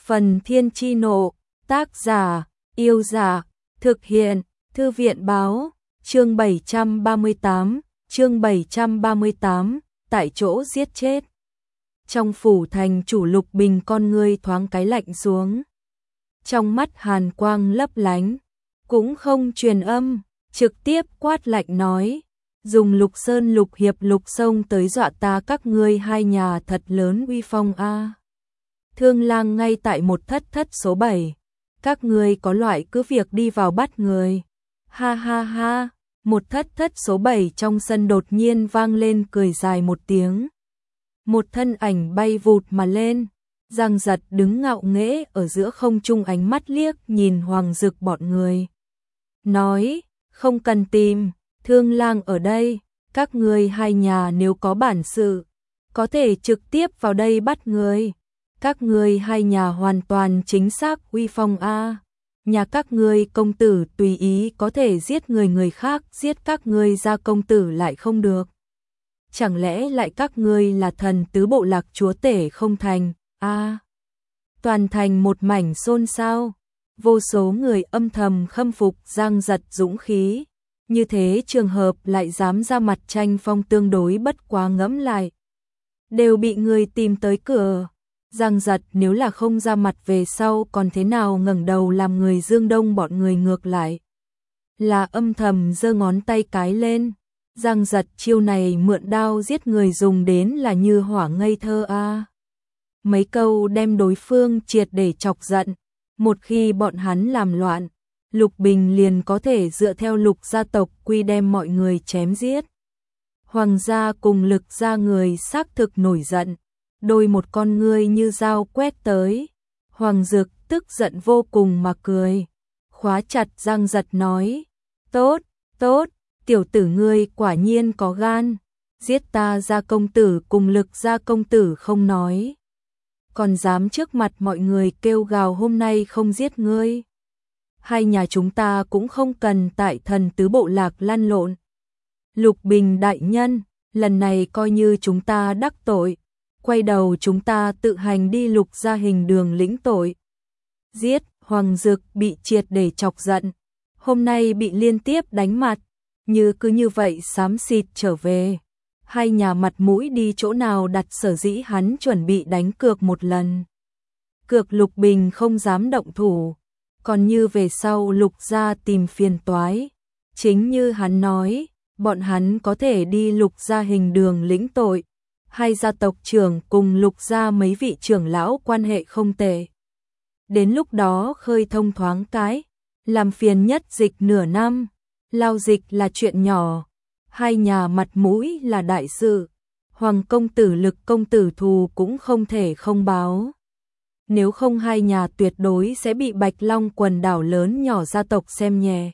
Phần Thiên Chi Nộ, tác giả, Yêu Dạ, thực hiện, Thư viện Báo, chương 738, tại chỗ giết chết. Trong phủ thành chủ Lục Bình con ngươi thoáng cái lạnh xuống. Trong mắt hàn quang lấp lánh, cũng không truyền âm, trực tiếp quát lạnh nói, dùng Lục Sơn Lục Hiệp Lục Sông tới dọa ta các ngươi hai nhà thật lớn uy phong a. Thương Lang ngay tại một thất số 7, các ngươi có loại cứ việc đi vào bắt người. Ha ha ha, một thất số 7 trong sân đột nhiên vang lên cười dài một tiếng. Một thân ảnh bay vụt mà lên, Giang Giật đứng ngạo nghễ ở giữa không trung, ánh mắt liếc nhìn Hoàng Dực bọn người. Nói, không cần tìm, Thương Lang ở đây, các ngươi hai nhà nếu có bản sự, có thể trực tiếp vào đây bắt người. Các ngươi hai nhà hoàn toàn chính xác uy phong a. Nhà các ngươi công tử tùy ý có thể giết người khác, giết các ngươi gia công tử lại không được. Chẳng lẽ lại các ngươi là thần tứ bộ lạc chúa tể không thành, a. Toàn thành một mảnh xôn xao, vô số người âm thầm khâm phục Giang Giật dũng khí, như thế trường hợp lại dám ra mặt tranh phong tương đối bất quá ngẫm lại. Đều bị người tìm tới cửa, Giang Giật nếu là không ra mặt về sau còn thế nào ngẩng đầu làm người Dương Đông bọn người ngược lại. Là âm thầm giơ ngón tay cái lên. Giang Giật chiêu này mượn đao giết người dùng đến là như hỏa ngây thơ a. Mấy câu đem đối phương triệt để chọc giận. Một khi bọn hắn làm loạn, Lục Bình liền có thể dựa theo Lục gia tộc quy đem mọi người chém giết. Hoàng gia cùng Lực gia người xác thực nổi giận, đôi một con ngươi như dao quét tới. Hoàng Dực tức giận vô cùng mà cười, khóa chặt Giang Giật nói, tốt, tiểu tử ngươi quả nhiên có gan, giết ta gia công tử cùng Lực gia công tử không nói, còn dám trước mặt mọi người kêu gào hôm nay không giết ngươi. Hai nhà chúng ta cũng không cần tại thần tứ bộ lạc lăn lộn. Lục Bình đại nhân, lần này coi như chúng ta đắc tội, quay đầu chúng ta tự hành đi Lục gia hình đường lĩnh tội. Giết, Hoàng Dực bị triệt để chọc giận, hôm nay bị liên tiếp đánh mặt, cứ như vậy xám xịt trở về. Hai nhà mặt mũi đi chỗ nào đặt, sở dĩ hắn chuẩn bị đánh cược một lần. Cược Lục Bình không dám động thủ, còn như về sau Lục gia tìm phiền toái, chính như hắn nói, bọn hắn có thể đi Lục gia hình đường lĩnh tội. Hai gia tộc trưởng cùng Lục gia mấy vị trưởng lão quan hệ không tệ. Đến lúc đó khơi thông thoáng cái, làm phiền nhất dịch nửa năm, lao dịch là chuyện nhỏ, hai nhà mặt mũi là đại sự. Hoàng công tử Lực công tử thù cũng không thể không báo. Nếu không hai nhà tuyệt đối sẽ bị Bạch Long quần đảo lớn nhỏ gia tộc xem nhẹ.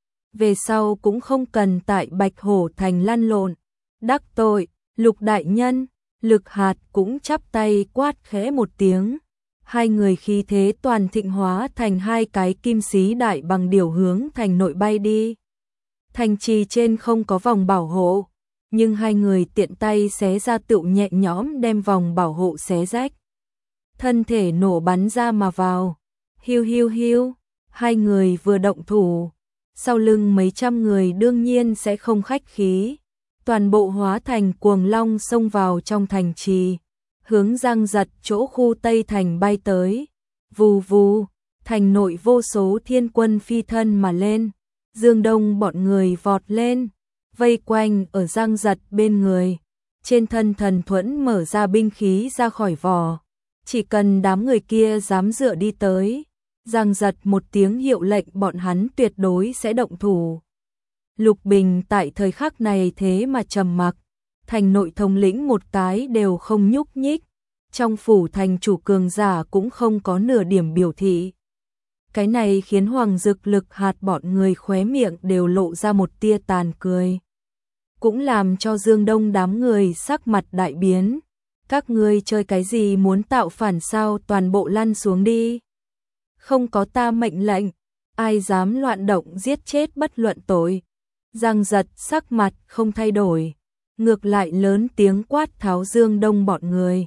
Về sau cũng không cần tại Bạch Hổ thành lăn lộn, đắc tội. Lục đại nhân, Lực Hạt cũng chắp tay quát khẽ một tiếng. Hai người khí thế toàn thịnh hóa thành hai cái kim xí đại bằng điểu hướng thành nội bay đi. Thành trì trên không có vòng bảo hộ, nhưng hai người tiện tay xé ra tựu nhẹ nhõm đem vòng bảo hộ xé rách. Thân thể nổ bắn ra mà vào. Hiu hiu hiu, hai người vừa động thủ, sau lưng mấy trăm người đương nhiên sẽ không khách khí. Toàn bộ hóa thành cuồng long xông vào trong thành trì, hướng Giang Giật chỗ khu Tây thành bay tới. Vù vù, thành nội vô số thiên quân phi thân mà lên, Dương Đông bọn người vọt lên, vây quanh ở Giang Giật bên người, trên thân thần thuẫn mở ra binh khí ra khỏi vỏ. Chỉ cần đám người kia dám dựa đi tới, Giang Giật một tiếng hiệu lệnh bọn hắn tuyệt đối sẽ động thủ. Lục Bình tại thời khắc này thế mà trầm mặc, thành nội thống lĩnh một cái đều không nhúc nhích, trong phủ thành chủ cường giả cũng không có nửa điểm biểu thị. Cái này khiến Hoàng Dực Lực Hạt bọn người khóe miệng đều lộ ra một tia tàn cười. Cũng làm cho Dương Đông đám người sắc mặt đại biến. Các ngươi chơi cái gì, muốn tạo phản sao, toàn bộ lăn xuống đi. Không có ta mệnh lệnh, ai dám loạn động giết chết bất luận tội. Giang Giật sắc mặt không thay đổi, ngược lại lớn tiếng quát tháo Dương Đông bọn người.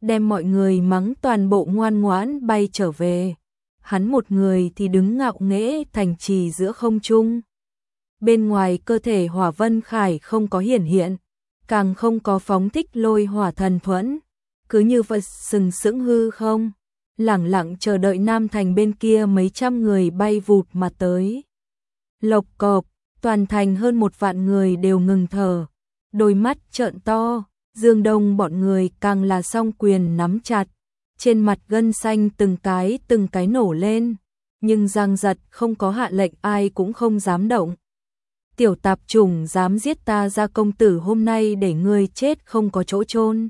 đem mọi người mắng toàn bộ ngoan ngoãn bay trở về. Hắn một người thì đứng ngạo nghễ thành trì giữa không trung. Bên ngoài cơ thể Hỏa Vân Khải không có hiển hiện, càng không có phóng thích lôi hỏa thần thuẫn, cứ như vật sừng sững hư không, lẳng lặng chờ đợi Nam Thành bên kia mấy trăm người bay vụt mà tới. Lộc cộp, toàn thành hơn 1 vạn người đều ngừng thở, đôi mắt trợn to, Dương Đông bọn người càng là song quyền nắm chặt, trên mặt gân xanh từng cái nổ lên, nhưng Giang Giật không có hạ lệnh ai cũng không dám động. Tiểu tạp chủng dám giết ta Gia công tử, hôm nay để ngươi chết không có chỗ chôn.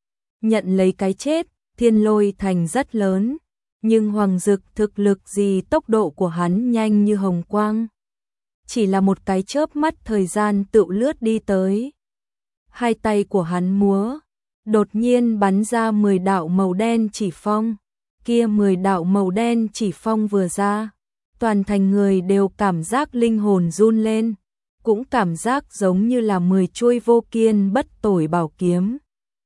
Nhận lấy cái chết, Thiên Lôi Thành rất lớn, nhưng Hoàng Dực thực lực gì, tốc độ của hắn nhanh như hồng quang. Chỉ là một cái chớp mắt thời gian tựu lướt đi tới. Hai tay của hắn múa, đột nhiên bắn ra 10 đạo màu đen chỉ phong. Kia 10 đạo màu đen chỉ phong vừa ra, toàn thành người đều cảm giác linh hồn run lên, cũng cảm giác giống như là 10 chuôi vô kiên bất tồi bảo kiếm.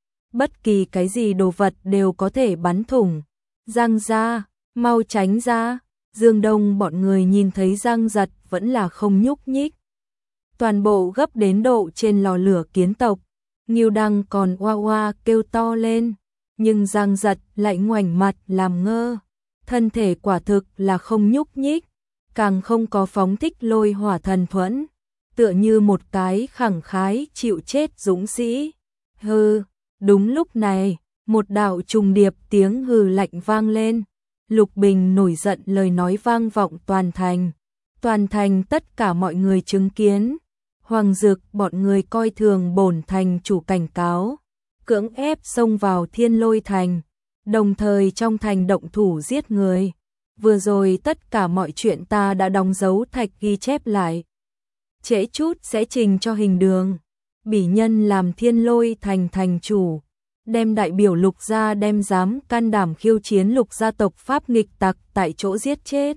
Bất kỳ cái gì đồ vật đều có thể bắn thủng. Giang gia, mau tránh ra. Dương Đông bọn người nhìn thấy Giang Giật vẫn là không nhúc nhích. Toàn bộ gấp đến độ trên lò lửa kiến tộc, Ngưu Đăng còn oa oa kêu to lên, nhưng Giang Giật lại ngoảnh mặt làm ngơ, thân thể quả thực là không nhúc nhích, càng không có phóng thích lôi hỏa thần thuẫn, tựa như một cái khẳng khái chịu chết dũng sĩ. Hừ, đúng lúc này, một đạo trùng điệp tiếng hừ lạnh vang lên. Lục Bình nổi giận lời nói vang vọng toàn thành. Toàn thành tất cả mọi người chứng kiến. Hoàng Dực bọn người coi thường bổn thành chủ cảnh cáo, cưỡng ép xông vào Thiên Lôi Thành, đồng thời trong thành động thủ giết người. Vừa rồi tất cả mọi chuyện ta đã đóng dấu thạch ghi chép lại. Trễ chút sẽ trình cho hình đường. Bỉ nhân làm Thiên Lôi Thành thành chủ, đem đại biểu Lục gia đem dám can đảm khiêu chiến Lục gia tộc pháp nghịch tặc tại chỗ giết chết.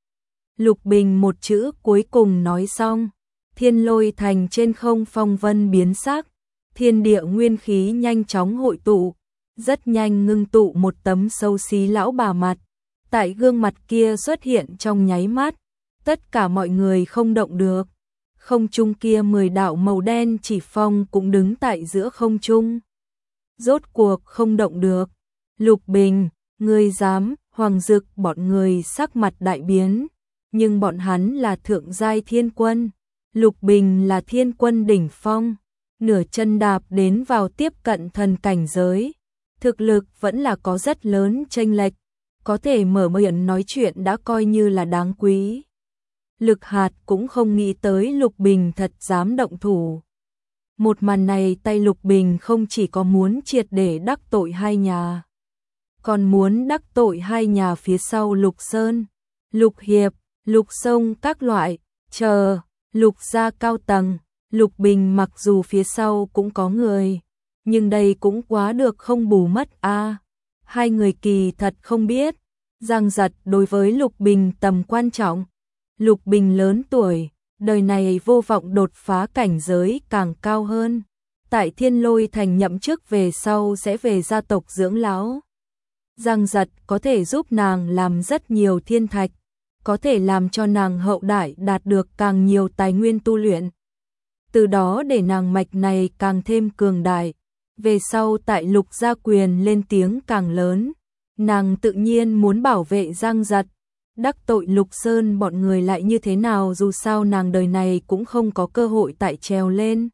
Lục Bình một chữ cuối cùng nói xong, Thiên Lôi Thành trên không phong vân biến sắc, thiên địa nguyên khí nhanh chóng hội tụ, rất nhanh ngưng tụ một tấm xấu xí lão bà mặt. Tại gương mặt kia xuất hiện trong nháy mắt, tất cả mọi người không động được. Không trung kia 10 đạo màu đen chỉ phong cũng đứng tại giữa không trung. Rốt cuộc không động được. Lục Bình, ngươi dám? Hoàng Dực bọn người sắc mặt đại biến, nhưng bọn hắn là thượng giai thiên quân. Lục Bình là thiên quân đỉnh phong, nửa chân đạp đến vào tiếp cận thần cảnh giới. Thực lực vẫn là có rất lớn chênh lệch, có thể mở miệng nói chuyện đã coi như là đáng quý. Lực Hạt cũng không nghĩ tới Lục Bình thật dám động thủ. Một màn này tay Lục Bình không chỉ có muốn triệt để đắc tội hai nhà, còn muốn đắc tội hai nhà phía sau Lục Sơn, Lục Hiệp, Lục Sông các loại, chờ, Lục gia cao tầng. Lục Bình mặc dù phía sau cũng có người, nhưng đây cũng quá được không bù mất a. Hai người kỳ thật không biết, Giang Giật đối với Lục Bình tầm quan trọng. Lục Bình lớn tuổi, đời này vô vọng đột phá cảnh giới càng cao hơn. Tại Thiên Lôi Thành nhậm chức về sau sẽ về gia tộc dưỡng lão. Giang Giật có thể giúp nàng làm rất nhiều thiên thạch, có thể làm cho nàng hậu đại đạt được càng nhiều tài nguyên tu luyện. Từ đó để nàng mạch này càng thêm cường đại. Về sau tại Lục gia quyền lên tiếng càng lớn, nàng tự nhiên muốn bảo vệ Giang Giật. Đắc tội Lục Sơn bọn người lại như thế nào, dù sao nàng đời này cũng không có cơ hội tại trèo lên.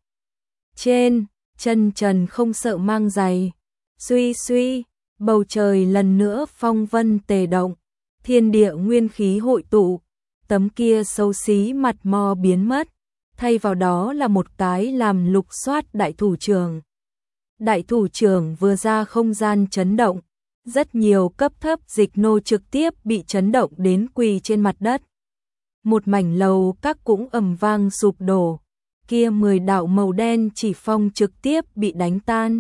Trên, chân trần không sợ mang giày. Suy suy, bầu trời lần nữa phong vân tề động, thiên địa nguyên khí hội tụ, tấm kia xấu xí mặt mo biến mất, thay vào đó là một cái làm lục soát đại thủ trưởng. Đại thủ trưởng vừa ra không gian chấn động, rất nhiều cấp thấp dịch nô trực tiếp bị chấn động đến quỳ trên mặt đất. Một mảnh lầu các cũng ầm vang sụp đổ, kia 10 đạo màu đen chỉ phong trực tiếp bị đánh tan.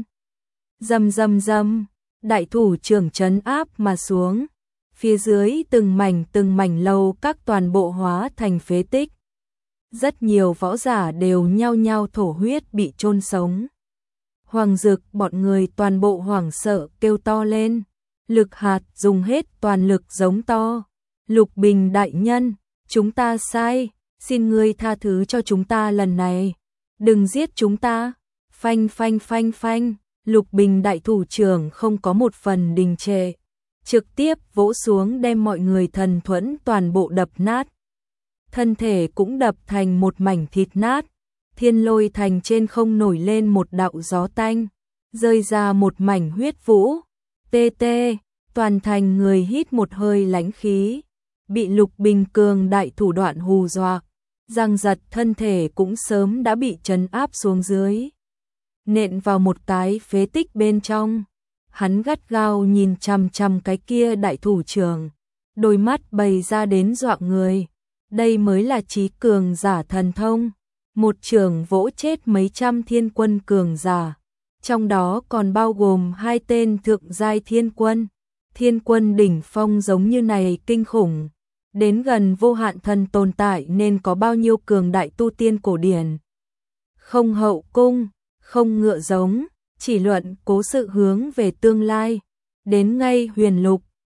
Rầm rầm rầm, đại thủ trưởng trấn áp mà xuống, phía dưới từng mảnh lầu các toàn bộ hóa thành phế tích. Rất nhiều võ giả đều nhao nhao thổ huyết bị chôn sống. Hoàng Dực bọn người toàn bộ hoảng sợ kêu to lên. Lực Hạt dùng hết toàn lực giống to. Lục Bình đại nhân, chúng ta sai, xin ngươi tha thứ cho chúng ta lần này. Đừng giết chúng ta. Phanh phanh phanh phanh, Lục Bình đại thủ trưởng không có một phần đình trệ. Trực tiếp vỗ xuống đem mọi người thần thuẫn toàn bộ đập nát. Thân thể cũng đập thành một mảnh thịt nát. Thiên Lôi Thành trên không nổi lên một đạo gió tanh, rơi ra một mảnh huyết vũ. Tê tê, toàn thành người hít một hơi lãnh khí, bị Lục Bình cường đại thủ đoạn hù dọa, răng giật thân thể cũng sớm đã bị trấn áp xuống dưới. Nện vào một cái phế tích bên trong, hắn gắt gao nhìn chằm chằm cái kia đại thủ trưởng, đôi mắt bày ra đến dọa người. Đây mới là trí cường giả thần thông. Một trường vỗ chết mấy trăm thiên quân cường giả, trong đó còn bao gồm 2 tên thượng giai thiên quân. Thiên quân đỉnh phong giống như này kinh khủng, đến gần vô hạn thần tồn tại nên có bao nhiêu cường đại tu tiên cổ điển. Không hậu cung, không ngựa giống, chỉ luận cố sự hướng về tương lai. Đến ngay Huyền Lục,